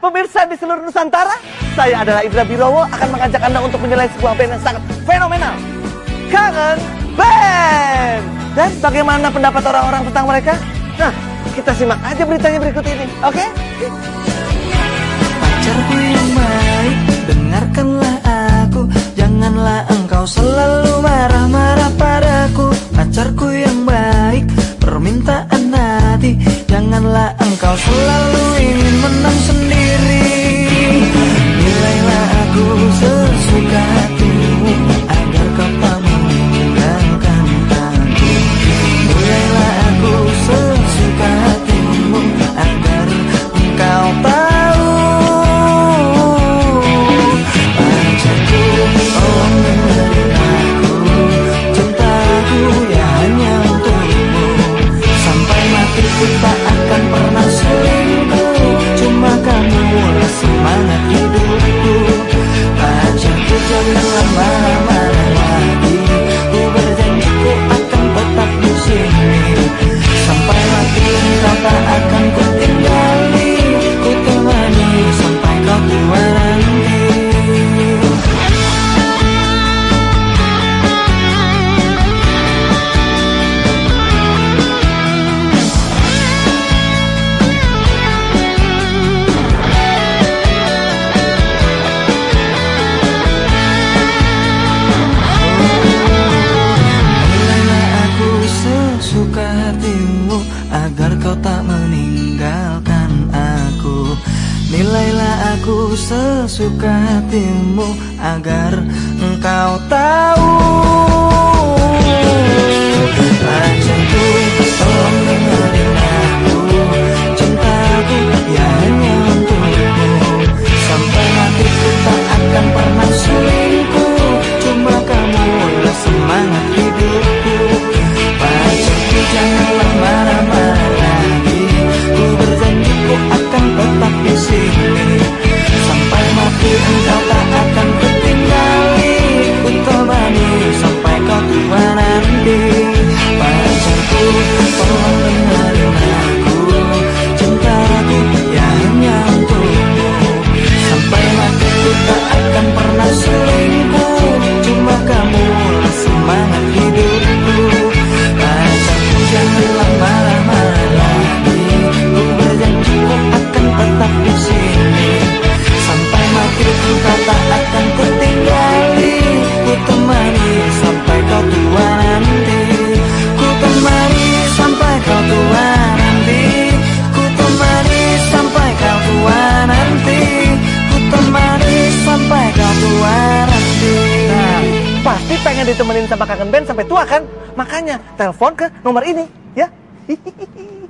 pemirsa di seluruh Nusantara, saya adalah Indra Birowo akan mengajak Anda untuk menilai sebuah band yang sangat fenomenal, Kangen Band. Dan bagaimana pendapat orang-orang tentang mereka? Nah, kita simak aja beritanya berikut ini, oke? Pacarku yang baik, dengarkanlah aku, janganlah engkau selalu marah-marah padaku. Pacarku yang baik, permintaan hati, janganlah engkau selalu ingin menang sendiri. Nilailah aku sesuka hatimu, agar kau tak meninggalkan aku. Nilailah aku sesuka hatimu, agar engkau tahu. Pacarku, tolong dengerin aku, cintaku ya hanya untukmu. Sampai mati ku tak akan pernah selingkuh, cuma kamu lah semangat hidupku. Pacarku, janganlah marah-marah lagi, ku berjanji ku akan tetap di sini. Sampai mati engkau tak akan ku tinggali, ku temani sampai kau tua nanti. Suka hatimu, agar kau tak meninggalkan aku. Nilailah aku sesuka hatimu, agar engkau tahu. Pacarku, tolong dengerin aku, cintaku ya hanya untukmu. Sampai mati ku tak akan pernah selingkuh, cuma kamu lah semangat hidupku. Pacarku, janganlah marah-marah lagi, ku berjanji ku akan tetap di sini. Sampai mati engkau tak akan ku tinggali, ku temani sampai kau tua nanti. Pacarku, tolong dengerin aku, cintaku ya hanya untukmu. Sampai mati ku tak akan pernah selingkuh, cuma kamu lah semangat hidupku. Pacarku, janganlah marah-marah lagi, ku berjanji ku akan tetap di sini. Sampai mati engkau tak akan ku tinggali, ku temani sampai kau tua nanti. Ku temani sampai kau tua nanti, ku temani sampai kau tua nanti, ku temani sampai kau tua nanti. Nah, pasti pengen ditemenin sama Kangen Band sampai tua kan? Makanya telepon ke nomor ini, ya.